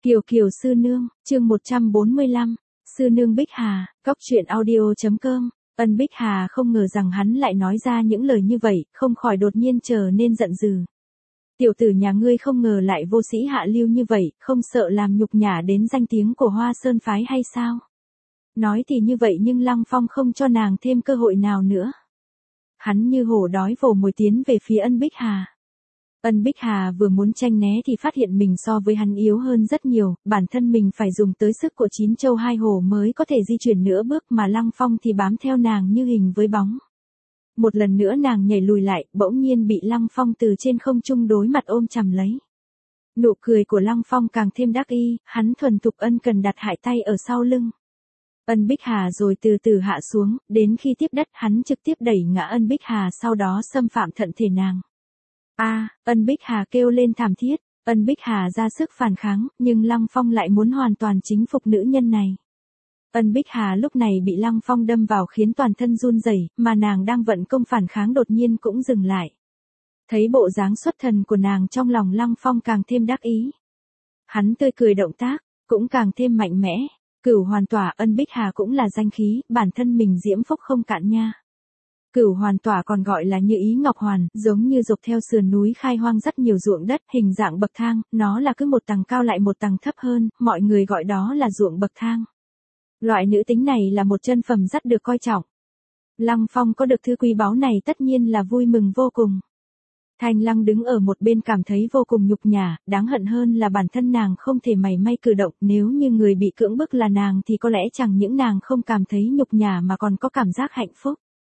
Kiều Kiều sư nương, chương 145, sư nương Bích Hà, góc truyện audio.com. Ân Bích Hà không ngờ rằng hắn lại nói ra những lời như vậy, không khỏi đột nhiên trở nên giận dữ. Tiểu tử nhà ngươi không ngờ lại vô sĩ hạ lưu như vậy, không sợ làm nhục nhã đến danh tiếng của Hoa Sơn phái hay sao? Nói thì như vậy nhưng Lăng Phong không cho nàng thêm cơ hội nào nữa. Hắn như hổ đói vồ mồi tiến về phía Ân Bích Hà. Ân Bích Hà vừa muốn tranh né thì phát hiện mình so với hắn yếu hơn rất nhiều, bản thân mình phải dùng tới sức của 9 châu 2 hổ mới có thể di chuyển nửa bước mà Lăng Phong thì bám theo nàng như hình với bóng. Một lần nữa nàng nhảy lùi lại, bỗng nhiên bị Lăng Phong từ trên không trung đối mặt ôm chầm lấy. Nụ cười của Lăng Phong càng thêm đắc ý, hắn thuần thục ân cần đặt hai tay ở sau lưng. Ân Bích Hà rồi từ từ hạ xuống, đến khi tiếp đất hắn trực tiếp đẩy ngã Ân Bích Hà sau đó xâm phạm thận thể nàng. Ân Bích Hà kêu lên thảm thiết, Ân Bích Hà ra sức phản kháng, nhưng Lăng Phong lại muốn hoàn toàn chính phục nữ nhân này. Ân Bích Hà lúc này bị Lăng Phong đâm vào khiến toàn thân run rẩy, mà nàng đang vận công phản kháng đột nhiên cũng dừng lại. Thấy bộ dáng xuất thần của nàng trong lòng Lăng Phong càng thêm đắc ý. Hắn tươi cười động tác, cũng càng thêm mạnh mẽ, Cửu Hoàn Tỏa Ân Bích Hà cũng là danh khí, bản thân mình diễm phúc không cạn nha. Cửu Hoàn Tỏa còn gọi là Như Ý Ngọc Hoàn, giống như dọc theo sườn núi khai hoang rất nhiều ruộng đất, hình dạng bậc thang, nó là cứ một tầng cao lại một tầng thấp hơn, mọi người gọi đó là ruộng bậc thang. Loại nữ tính này là một chân phẩm rất được coi trọng. Lăng Phong có được thứ quý báu này tất nhiên là vui mừng vô cùng. Thanh Lăng đứng ở một bên cảm thấy vô cùng nhục nhã, đáng hận hơn là bản thân nàng không thể mảy may cử động, nếu như người bị cưỡng bức là nàng thì có lẽ chẳng những nàng không cảm thấy nhục nhã mà còn có cảm giác hạnh phúc.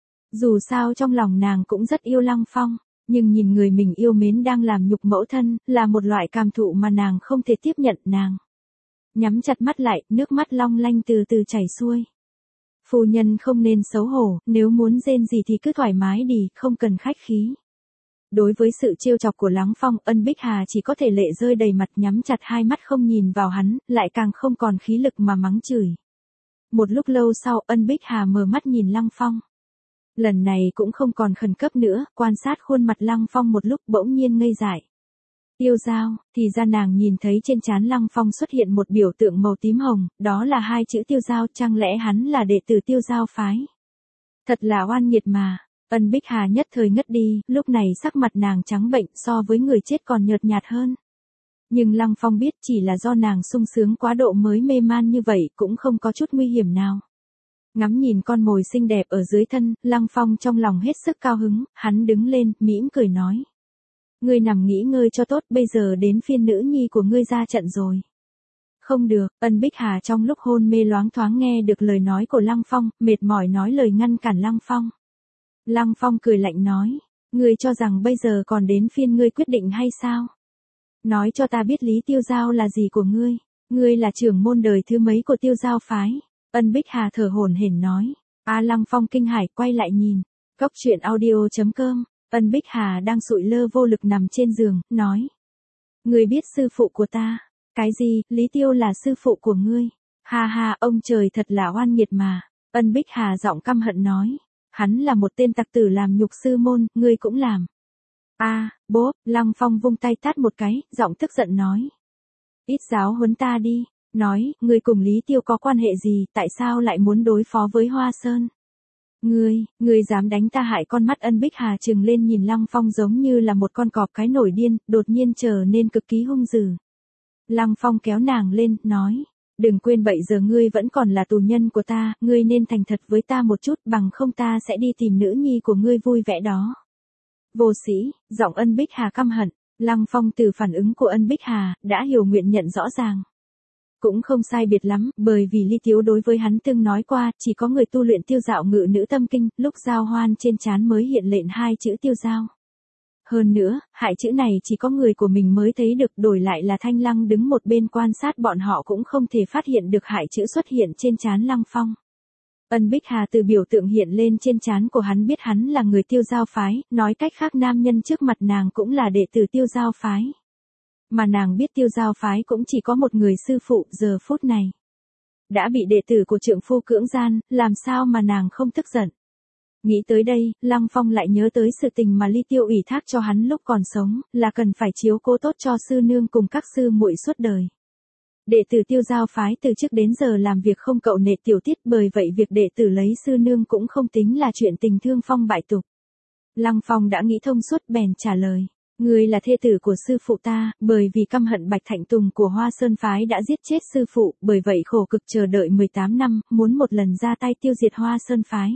Dù sao trong lòng nàng cũng rất yêu Lăng Phong, nhưng nhìn người mình yêu mến đang làm nhục mẫu thân, là một loại cảm thụ mà nàng không thể tiếp nhận. Nàng nhắm chặt mắt lại, nước mắt long lanh từ từ chảy xuôi. Phu nhân không nên xấu hổ, nếu muốn rên gì thì cứ thoải mái đi, không cần khách khí. Đối với sự trêu chọc của Lăng Phong, Ân Bích Hà chỉ có thể lệ rơi đầy mặt, nhắm chặt hai mắt không nhìn vào hắn, lại càng không còn khí lực mà mắng chửi. Một lúc lâu sau, Ân Bích Hà mở mắt nhìn Lăng Phong. Lần này cũng không còn khẩn cấp nữa, quan sát khuôn mặt Lăng Phong một lúc bỗng nhiên ngây dại. Tiêu Dao, thì ra nàng nhìn thấy trên trán Lăng Phong xuất hiện một biểu tượng màu tím hồng, đó là hai chữ Tiêu Dao, chẳng lẽ hắn là đệ tử Tiêu Dao phái? Thật là oan nghiệt mà. Ân Bích Hà nhất thời ngất đi, lúc này sắc mặt nàng trắng bệnh so với người chết còn nhợt nhạt hơn. Nhưng Lăng Phong biết chỉ là do nàng sung sướng quá độ mới mê man như vậy, cũng không có chút nguy hiểm nào. Ngắm nhìn con mồi xinh đẹp ở dưới thân, Lăng Phong trong lòng hết sức cao hứng, hắn đứng lên, mỉm cười nói. Ngươi nằm nghỉ ngơi cho tốt, bây giờ đến phiên nữ nhi của ngươi ra trận rồi. Không được, Ân Bích Hà trong lúc hôn mê loáng thoáng nghe được lời nói của Lăng Phong, mệt mỏi nói lời ngăn cản Lăng Phong. Lăng Phong cười lạnh nói, ngươi cho rằng bây giờ còn đến phiên ngươi quyết định hay sao? Nói cho ta biết Lý Tiêu Dao là gì của ngươi, ngươi là trưởng môn đời thứ mấy của Tiêu Dao phái? Ân Bích Hà thở hổn hển nói. Lăng Phong kinh hãi quay lại nhìn. Góc truyện audio.com. Ân Bích Hà đang sụi lơ vô lực nằm trên giường, nói. Ngươi biết sư phụ của ta? Cái gì, Lý Tiêu là sư phụ của ngươi? Ha ha, ông trời thật là oan nghiệt mà. Ân Bích Hà giọng căm hận nói. Hắn là một tên tặc tử làm nhục sư môn, ngươi cũng làm. Bố, Lăng Phong vung tay tát một cái, giọng tức giận nói. Ít giáo huấn ta đi. Nói, ngươi cùng Lý Tiêu có quan hệ gì, tại sao lại muốn đối phó với Hoa Sơn? Ngươi dám đánh ta hại con mắt Ân Bích Hà trừng lên nhìn Lăng Phong giống như là một con cọp cái nổi điên, đột nhiên trở nên cực kỳ hung dữ. Lăng Phong kéo nàng lên, nói, đừng quên bây giờ ngươi vẫn còn là tù nhân của ta, ngươi nên thành thật với ta một chút, bằng không ta sẽ đi tìm nữ nhi của ngươi vui vẻ đó. Vô sĩ, giọng Ân Bích Hà căm hận, Lăng Phong từ phản ứng của Ân Bích Hà, đã hiểu nguyện nhận rõ ràng. Cũng không sai biệt lắm, bởi vì Lý Tiếu đối với hắn từng nói qua, chỉ có người tu luyện Tiêu Dạo Ngự Nữ Tâm Kinh, lúc giao hoan trên trán mới hiện lên hai chữ Tiêu Dao. Hơn nữa, hại chữ này chỉ có người của mình mới thấy được, đổi lại là Thanh Lăng đứng một bên quan sát bọn họ cũng không thể phát hiện được hại chữ xuất hiện trên trán Lăng Phong. Ân Bích Hà từ biểu tượng hiện lên trên trán của hắn biết hắn là người Tiêu Dao phái, nói cách khác nam nhân trước mặt nàng cũng là đệ tử Tiêu Dao phái. Mà nàng biết Tiêu Dao phái cũng chỉ có một người sư phụ, giờ phút này đã bị đệ tử của trượng phu cưỡng gian, làm sao mà nàng không tức giận. Nghĩ tới đây, Lăng Phong lại nhớ tới sự tình mà Lý Tiêu ủy thác cho hắn lúc còn sống, là cần phải chiếu cố tốt cho sư nương cùng các sư muội suốt đời. Đệ tử Tiêu Giao phái từ trước đến giờ làm việc không cậu nệ tiểu tiết, bởi vậy việc đệ tử lấy sư nương cũng không tính là chuyện tình thương phong bại tục. Lăng Phong đã nghĩ thông suốt bèn trả lời. Ngươi là thê tử của sư phụ ta, bởi vì căm hận Bạch Thạnh Tùng của Hoa Sơn phái đã giết chết sư phụ, bởi vậy khổ cực chờ đợi 18 năm, muốn một lần ra tay tiêu diệt Hoa Sơn phái.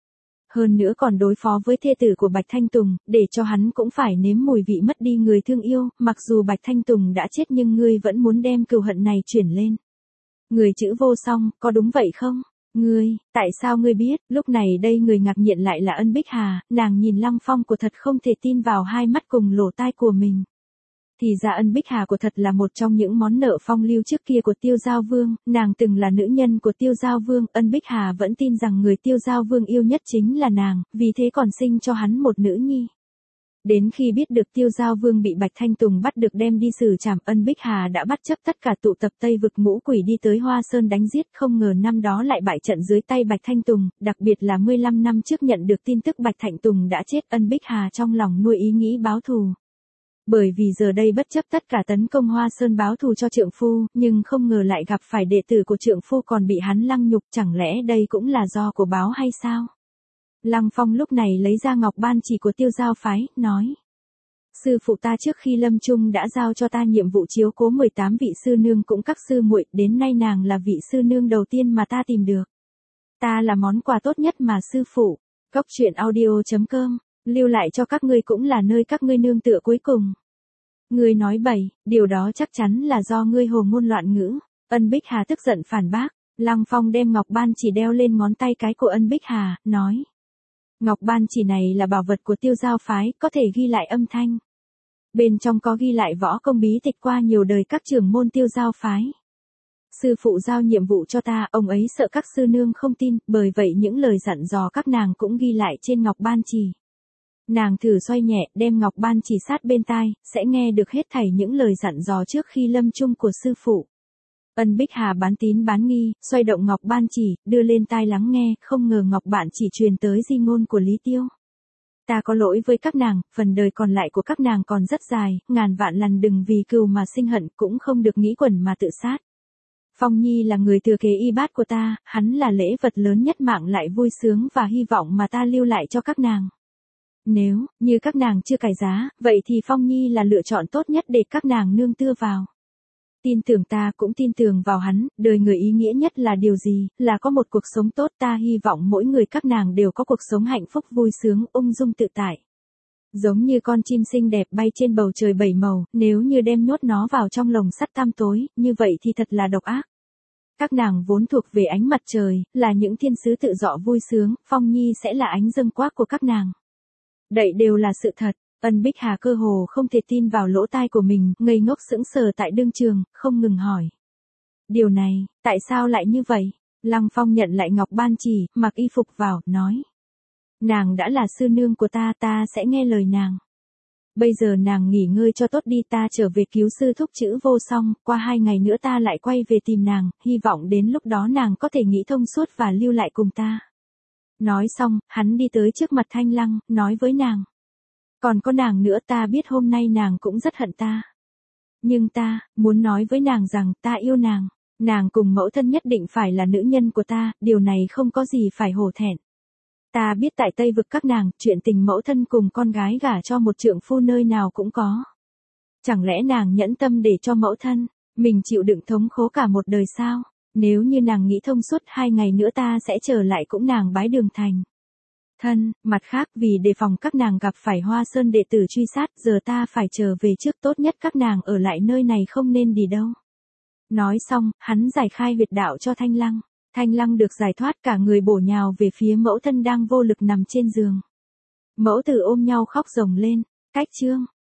Hơn nữa còn đối phó với thê tử của Bạch Thanh Tùng, để cho hắn cũng phải nếm mùi vị mất đi người thương yêu, mặc dù Bạch Thanh Tùng đã chết nhưng ngươi vẫn muốn đem cừu hận này chuyển lên. Người chữ vô song, có đúng vậy không? Ngươi, tại sao ngươi biết? Lúc này đây người ngạc nhiên lại là Ân Bích Hà, nàng nhìn Lăng Phong của thật không thể tin vào hai mắt cùng lỗ tai của mình. Thì ra Ân Bích Hà của thật là một trong những món nợ phong lưu trước kia của Tiêu Giao Vương, nàng từng là nữ nhân của Tiêu Giao Vương, Ân Bích Hà vẫn tin rằng người Tiêu Giao Vương yêu nhất chính là nàng, vì thế còn sinh cho hắn một nữ nhi. Đến khi biết được Tiêu Giao Vương bị Bạch Thanh Tùng bắt được đem đi xử trảm, Ân Bích Hà đã bắt chấp tất cả tụ tập Tây vực ngũ quỷ đi tới Hoa Sơn đánh giết, không ngờ năm đó lại bại trận dưới tay Bạch Thanh Tùng, đặc biệt là 15 năm trước nhận được tin tức Bạch Thanh Tùng đã chết, Ân Bích Hà trong lòng nuôi ý nghĩ báo thù. Bởi vì giờ đây bất chấp tất cả tấn công Hoa Sơn báo thù cho trượng phu, nhưng không ngờ lại gặp phải đệ tử của trượng phu còn bị hắn lăng nhục, chẳng lẽ đây cũng là do của báo hay sao? Lăng Phong lúc này lấy ra ngọc ban chỉ của Tiêu Giao phái, nói. Sư phụ ta trước khi lâm chung đã giao cho ta nhiệm vụ chiếu cố 18 vị sư nương cũng các sư muội, đến nay nàng là vị sư nương đầu tiên mà ta tìm được. Ta là món quà tốt nhất mà sư phụ. Cốc truyện audio.com, lưu lại cho các ngươi cũng là nơi các ngươi nương tựa cuối cùng. Ngươi nói bậy, điều đó chắc chắn là do ngươi hồ ngôn loạn ngữ. Ân Bích Hà tức giận phản bác. Lăng Phong đem ngọc ban chỉ đeo lên ngón tay cái của Ân Bích Hà, nói. Ngọc ban chỉ này là bảo vật của Tiêu Giao phái, có thể ghi lại âm thanh. Bên trong có ghi lại võ công bí tịch qua nhiều đời các trưởng môn Tiêu Giao phái. Sư phụ giao nhiệm vụ cho ta, ông ấy sợ các sư nương không tin, bởi vậy những lời dặn dò các nàng cũng ghi lại trên ngọc ban chỉ. Nàng thử xoay nhẹ, đem ngọc ban chỉ sát bên tai, sẽ nghe được hết thảy những lời dặn dò trước khi lâm chung của sư phụ. Ân Bích Hà bán tín bán nghi, xoay động ngọc ban chỉ, đưa lên tai lắng nghe, không ngờ ngọc bạn chỉ truyền tới di ngôn của Lý Tiêu. Ta có lỗi với các nàng, phần đời còn lại của các nàng còn rất dài, ngàn vạn lần đừng vì cừu mà sinh hận, cũng không được nghĩ quẩn mà tự sát. Phong Nhi là người thừa kế y bát của ta, hắn là lễ vật lớn nhất mạng lại vui sướng và hy vọng mà ta lưu lại cho các nàng. Nếu như các nàng chưa cải giá, vậy thì Phong Nhi là lựa chọn tốt nhất để các nàng nương tựa vào. Tin tưởng ta cũng tin tưởng vào hắn, đời người ý nghĩa nhất là điều gì, là có một cuộc sống tốt, ta hy vọng mỗi người các nàng đều có cuộc sống hạnh phúc vui sướng, ung dung tự tại. Giống như con chim xinh đẹp bay trên bầu trời bảy màu, nếu như đem nhốt nó vào trong lồng sắt tăm tối, như vậy thì thật là độc ác. Các nàng vốn thuộc về ánh mặt trời, là những thiên sứ tự do vui sướng, Phong Nhi sẽ là ánh dâng quát của các nàng. Đậy đều là sự thật. Ân Bích Hà cơ hồ không thể tin vào lỗ tai của mình, ngây ngốc sững sờ tại đương trường, không ngừng hỏi. Điều này, tại sao lại như vậy? Lăng Phong nhận lại ngọc ban chỉ, mặc y phục vào, nói. Nàng đã là sư nương của ta, ta sẽ nghe lời nàng. Bây giờ nàng nghỉ ngơi cho tốt đi, ta trở về cứu sư thúc chữ vô song, qua 2 ngày nữa ta lại quay về tìm nàng, hy vọng đến lúc đó nàng có thể nghĩ thông suốt và lưu lại cùng ta. Nói xong, hắn đi tới trước mặt Thanh Lăng, nói với nàng. Còn có nàng nữa, ta biết hôm nay nàng cũng rất hận ta. Nhưng ta, muốn nói với nàng rằng ta yêu nàng. Nàng cùng mẫu thân nhất định phải là nữ nhân của ta, điều này không có gì phải hổ thẹn. Ta biết tại Tây vực các nàng, chuyện tình mẫu thân cùng con gái gả cho một trượng phu nơi nào cũng có. Chẳng lẽ nàng nhẫn tâm để cho mẫu thân, mình chịu đựng thống khổ cả một đời sao? Nếu như nàng nghĩ thông suốt 2 ngày nữa ta sẽ trở lại cũng nàng bái đường thành. Thân, mặt khác vì đề phòng các nàng gặp phải Hoa Sơn đệ tử truy sát, giờ ta phải trở về trước, tốt nhất các nàng ở lại nơi này không nên đi đâu. Nói xong, hắn giải khai huyệt đạo cho Thanh Lăng. Thanh Lăng được giải thoát, cả người bổ nhào về phía mẫu thân đang vô lực nằm trên giường. Mẫu tử ôm nhau khóc ròng lên. Cách chương